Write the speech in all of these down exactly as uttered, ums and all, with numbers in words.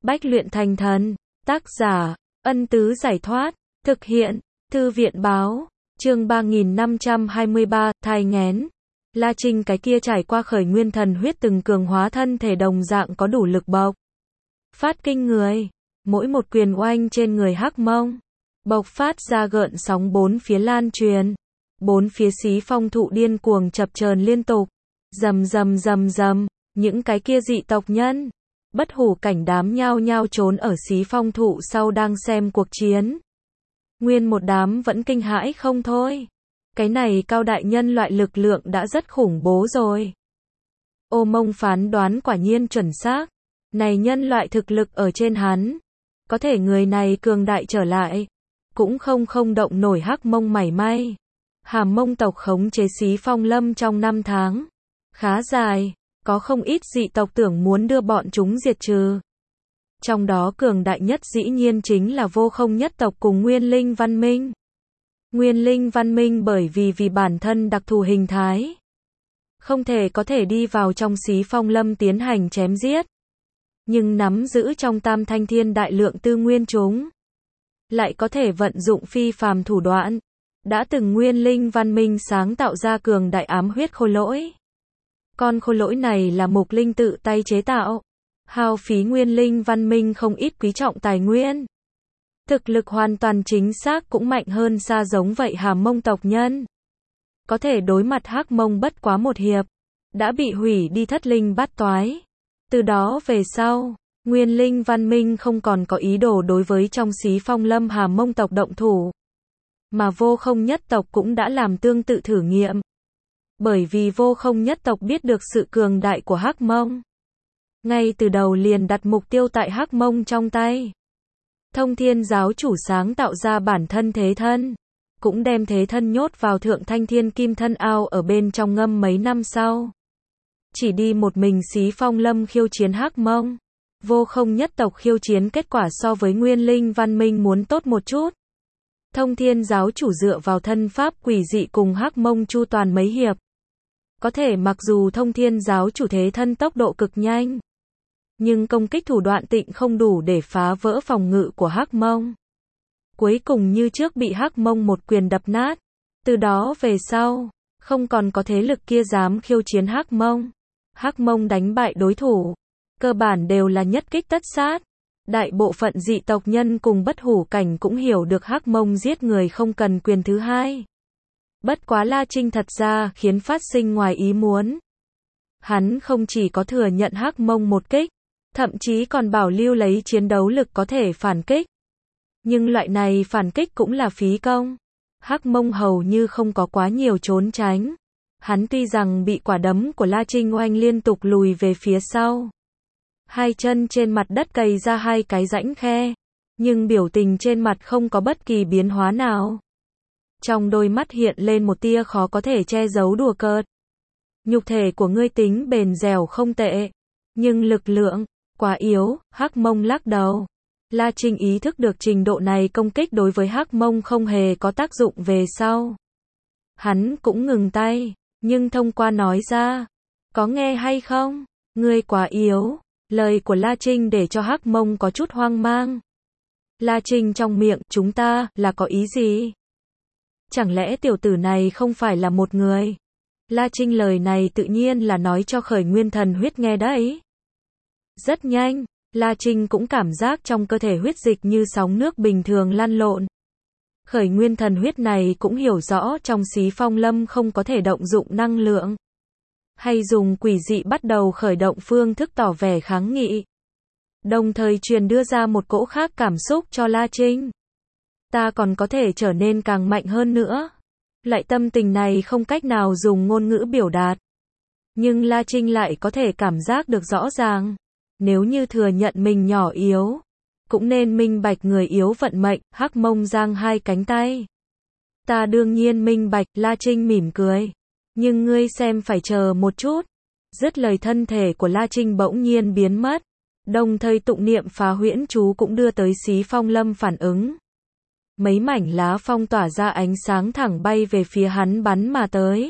Bách luyện thành thần. Tác giả, Ân Tứ Giải Thoát. Thực hiện, Thư viện Báo. Chương ba nghìn năm trăm hai mươi ba, thai nghén. La Trinh cái kia trải qua khởi nguyên thần huyết từng cường hóa thân thể đồng dạng có đủ lực bộc phát kinh người. Mỗi một quyền oanh trên người Hắc Mông, bộc phát ra gợn sóng bốn phía lan truyền. Bốn phía xí phong thụ điên cuồng chập chờn liên tục. Rầm rầm rầm rầm, những cái kia dị tộc nhân, bất hủ cảnh đám nhao nhao trốn ở xí phong thụ sau đang xem cuộc chiến. Nguyên một đám vẫn kinh hãi không thôi. Cái này cao đại nhân loại lực lượng đã rất khủng bố rồi. Ô Mông phán đoán quả nhiên chuẩn xác. Này nhân loại thực lực ở trên hắn. Có thể người này cường đại trở lại. Cũng không không động nổi Hắc Mông mảy may. Hàm Mông tộc khống chế xí phong lâm trong năm tháng. Khá dài. Có không ít dị tộc tưởng muốn đưa bọn chúng diệt trừ. Trong đó cường đại nhất dĩ nhiên chính là vô không nhất tộc cùng Nguyên Linh Văn Minh. Nguyên Linh Văn Minh bởi vì vì bản thân đặc thù hình thái, không thể có thể đi vào trong xí phong lâm tiến hành chém giết. Nhưng nắm giữ trong tam thanh thiên đại lượng tư nguyên chúng, lại có thể vận dụng phi phàm thủ đoạn. Đã từng Nguyên Linh Văn Minh sáng tạo ra cường đại ám huyết khôi lỗi. Con khôi lỗi này là Mục Linh tự tay chế tạo. Hao phí Nguyên Linh Văn Minh không ít quý trọng tài nguyên. Thực lực hoàn toàn chính xác cũng mạnh hơn xa giống vậy Hàm Mông tộc nhân. Có thể đối mặt Hắc Mông bất quá một hiệp, đã bị hủy đi thất linh bát toái. Từ đó về sau, Nguyên Linh Văn Minh không còn có ý đồ đối với trong xí phong lâm Hàm Mông tộc động thủ. Mà vô không nhất tộc cũng đã làm tương tự thử nghiệm. Bởi vì vô không nhất tộc biết được sự cường đại của Hắc Mông. Ngay từ đầu liền đặt mục tiêu tại Hắc Mông trong tay. Thông Thiên giáo chủ sáng tạo ra bản thân thế thân. Cũng đem thế thân nhốt vào thượng thanh thiên kim thân ao ở bên trong ngâm mấy năm sau. Chỉ đi một mình xí phong lâm khiêu chiến Hắc Mông. Vô không nhất tộc khiêu chiến kết quả so với Nguyên Linh Văn Minh muốn tốt một chút. Thông Thiên giáo chủ dựa vào thân pháp quỷ dị cùng Hắc Mông chu toàn mấy hiệp. Có thể mặc dù Thông Thiên giáo chủ thế thân tốc độ cực nhanh, nhưng công kích thủ đoạn tịnh không đủ để phá vỡ phòng ngự của Hắc Mông. Cuối cùng như trước bị Hắc Mông một quyền đập nát. Từ đó về sau, không còn có thế lực kia dám khiêu chiến Hắc Mông. Hắc Mông đánh bại đối thủ, cơ bản đều là nhất kích tất sát. Đại bộ phận dị tộc nhân cùng bất hủ cảnh cũng hiểu được Hắc Mông giết người không cần quyền thứ hai. Bất quá La Trinh thật ra khiến phát sinh ngoài ý muốn. Hắn không chỉ có thừa nhận Hắc Mông một kích, thậm chí còn bảo lưu lấy chiến đấu lực có thể phản kích. Nhưng loại này phản kích cũng là phí công. Hắc Mông hầu như không có quá nhiều trốn tránh. Hắn tuy rằng bị quả đấm của La Trinh oanh liên tục lùi về phía sau. Hai chân trên mặt đất cày ra hai cái rãnh khe. Nhưng biểu tình trên mặt không có bất kỳ biến hóa nào. Trong đôi mắt hiện lên một tia khó có thể che giấu đùa cợt. Nhục thể của ngươi tính bền dẻo không tệ. Nhưng lực lượng, quá yếu. Hắc Mông lắc đầu. La Trinh ý thức được trình độ này công kích đối với Hắc Mông không hề có tác dụng về sau. Hắn cũng ngừng tay, nhưng thông qua nói ra. Có nghe hay không? Ngươi quá yếu. Lời của La Trinh để cho Hắc Mông có chút hoang mang. La Trinh trong miệng, chúng ta, là có ý gì? Chẳng lẽ tiểu tử này không phải là một người? La Trinh lời này tự nhiên là nói cho khởi nguyên thần huyết nghe đấy. Rất nhanh, La Trinh cũng cảm giác trong cơ thể huyết dịch như sóng nước bình thường lăn lộn. Khởi nguyên thần huyết này cũng hiểu rõ trong xí phong lâm không có thể động dụng năng lượng. Hay dùng quỷ dị bắt đầu khởi động phương thức tỏ vẻ kháng nghị. Đồng thời truyền đưa ra một cỗ khác cảm xúc cho La Trinh. Ta còn có thể trở nên càng mạnh hơn nữa. Loại tâm tình này không cách nào dùng ngôn ngữ biểu đạt. Nhưng La Trinh lại có thể cảm giác được rõ ràng. Nếu như thừa nhận mình nhỏ yếu, cũng nên minh bạch người yếu vận mệnh. Hắc Mông giang hai cánh tay. Ta đương nhiên minh bạch. La Trinh mỉm cười. Nhưng ngươi xem phải chờ một chút. Dứt lời thân thể của La Trinh bỗng nhiên biến mất. Đồng thời tụng niệm phá huyễn chú cũng đưa tới xí phong lâm phản ứng. Mấy mảnh lá phong tỏa ra ánh sáng thẳng bay về phía hắn bắn mà tới.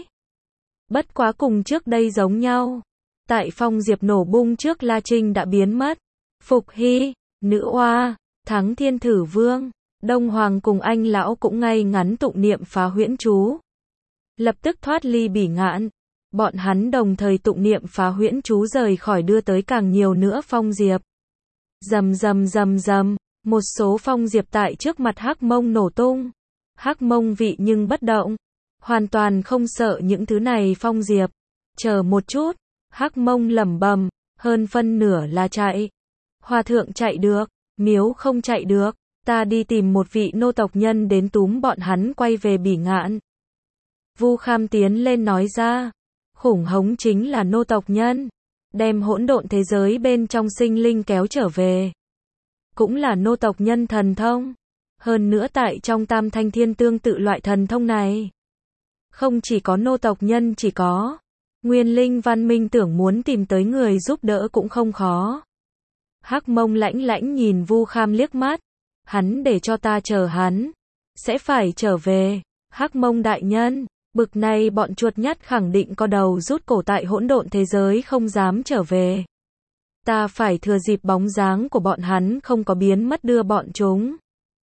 Bất quá cùng trước đây giống nhau. Tại phong diệp nổ bung trước La Trinh đã biến mất. Phục Hy, Nữ oa, thắng thiên thử vương, Đông Hoàng cùng anh lão cũng ngay ngắn tụng niệm phá huyễn chú. Lập tức thoát ly bỉ ngạn. Bọn hắn đồng thời tụng niệm phá huyễn chú rời khỏi đưa tới càng nhiều nữa phong diệp. Rầm rầm rầm rầm, một số phong diệp tại trước mặt Hắc Mông nổ tung. Hắc Mông vị nhưng bất động, hoàn toàn không sợ những thứ này phong diệp. Chờ một chút, Hắc Mông lẩm bẩm, hơn phân nửa là chạy. Hòa thượng chạy được, miếu không chạy được, ta đi tìm một vị nô tộc nhân đến túm bọn hắn quay về bỉ ngạn. Vu Kham tiến lên nói ra, khủng hống chính là nô tộc nhân, đem hỗn độn thế giới bên trong sinh linh kéo trở về. Cũng là nô tộc nhân thần thông. Hơn nữa tại trong Tam Thanh Thiên tương tự loại thần thông này. Không chỉ có nô tộc nhân chỉ có. Nguyên linh văn minh tưởng muốn tìm tới người giúp đỡ cũng không khó. Hắc Mông lãnh lãnh nhìn Vu Kham liếc mắt. Hắn để cho ta chờ hắn. Sẽ phải trở về. Hắc Mông đại nhân. Bực này bọn chuột nhắt khẳng định có đầu rút cổ tại hỗn độn thế giới không dám trở về. Ta phải thừa dịp bóng dáng của bọn hắn không có biến mất đưa bọn chúng.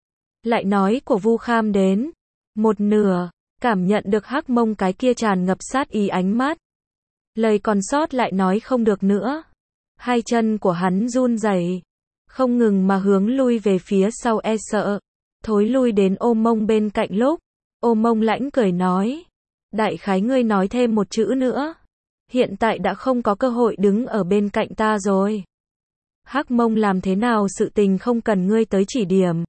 Lại nói của Vu Kham đến. Một nửa, cảm nhận được Hắc Mông cái kia tràn ngập sát ý ánh mắt. Lời còn sót lại nói không được nữa. Hai chân của hắn run rẩy, không ngừng mà hướng lui về phía sau e sợ. Thối lui đến Ô Mông bên cạnh lúc. Ô Mông lãnh cười nói. Đại khái ngươi nói thêm một chữ nữa. Hiện tại đã không có cơ hội đứng ở bên cạnh ta rồi. Hắc Mông làm thế nào sự tình không cần ngươi tới chỉ điểm.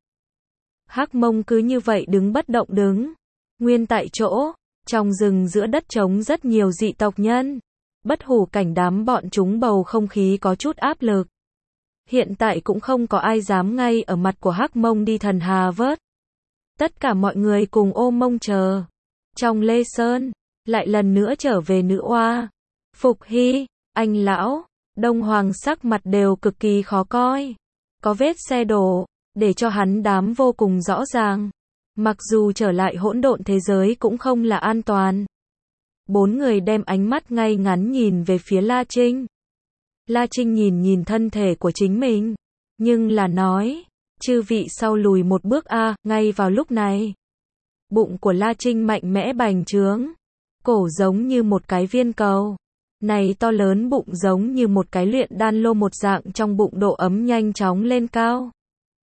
Hắc Mông cứ như vậy đứng bất động đứng. Nguyên tại chỗ. Trong rừng giữa đất trống rất nhiều dị tộc nhân. Bất hủ cảnh đám bọn chúng bầu không khí có chút áp lực. Hiện tại cũng không có ai dám ngay ở mặt của Hắc Mông đi thần hà vớt. Tất cả mọi người cùng Ô Mông chờ. Trong Lê Sơn, lại lần nữa trở về nữ oa. Phục Hy, anh lão, Đông Hoàng sắc mặt đều cực kỳ khó coi. Có vết xe đổ, để cho hắn đám vô cùng rõ ràng. Mặc dù trở lại hỗn độn thế giới cũng không là an toàn. Bốn người đem ánh mắt ngay ngắn nhìn về phía La Trinh. La Trinh nhìn nhìn thân thể của chính mình. Nhưng là nói, chư vị sau lùi một bước a. À, ngay vào lúc này. Bụng của La Trinh mạnh mẽ bành trướng. Cổ giống như một cái viên cầu. Này to lớn bụng giống như một cái luyện đan lô một dạng trong bụng độ ấm nhanh chóng lên cao.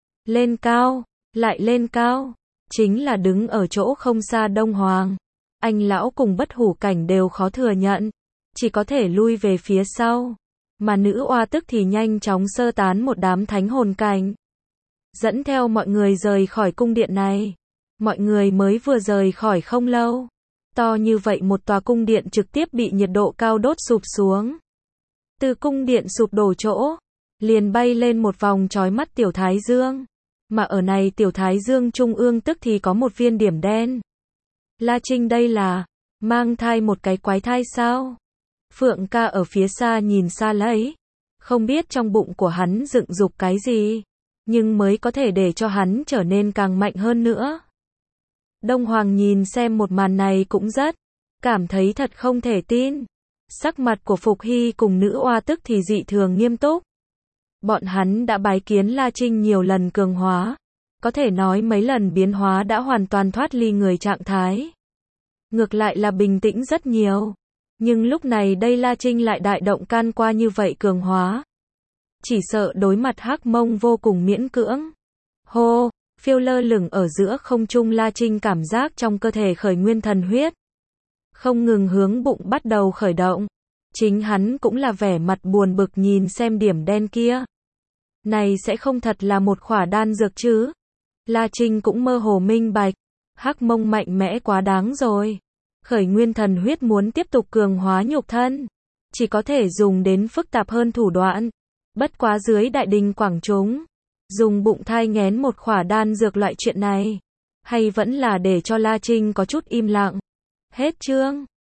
Lên cao, lại lên cao. Chính là đứng ở chỗ không xa Đông Hoàng. Anh lão cùng bất hủ cảnh đều khó thừa nhận. Chỉ có thể lui về phía sau. Mà nữ oa tức thì nhanh chóng sơ tán một đám thánh hồn cảnh. Dẫn theo mọi người rời khỏi cung điện này. Mọi người mới vừa rời khỏi không lâu. To như vậy một tòa cung điện trực tiếp bị nhiệt độ cao đốt sụp xuống. Từ cung điện sụp đổ chỗ, liền bay lên một vòng chói mắt tiểu thái dương. Mà ở này tiểu thái dương trung ương tức thì có một viên điểm đen. La Trinh đây là, mang thai một cái quái thai sao? Phượng ca ở phía xa nhìn xa lấy. Không biết trong bụng của hắn dựng dục cái gì. Nhưng mới có thể để cho hắn trở nên càng mạnh hơn nữa. Đông Hoàng nhìn xem một màn này cũng rất, cảm thấy thật không thể tin. Sắc mặt của Phục Hy cùng nữ oa tức thì dị thường nghiêm túc. Bọn hắn đã bái kiến La Trinh nhiều lần cường hóa. Có thể nói mấy lần biến hóa đã hoàn toàn thoát ly người trạng thái. Ngược lại là bình tĩnh rất nhiều. Nhưng lúc này đây La Trinh lại đại động can qua như vậy cường hóa. Chỉ sợ đối mặt Hắc Mông vô cùng miễn cưỡng. Hô, phiêu lơ lửng ở giữa không trung La Trinh cảm giác trong cơ thể khởi nguyên thần huyết. Không ngừng hướng bụng bắt đầu khởi động. Chính hắn cũng là vẻ mặt buồn bực nhìn xem điểm đen kia. Này sẽ không thật là một khỏa đan dược chứ. La Trinh cũng mơ hồ minh bạch. Hắc Mông mạnh mẽ quá đáng rồi. Khởi nguyên thần huyết muốn tiếp tục cường hóa nhục thân. Chỉ có thể dùng đến phức tạp hơn thủ đoạn. Bất quá dưới đại đình quảng chúng. Dùng bụng thai nghén một khỏa đan dược loại chuyện này. Hay vẫn là để cho La Trinh có chút im lặng. Hết chương.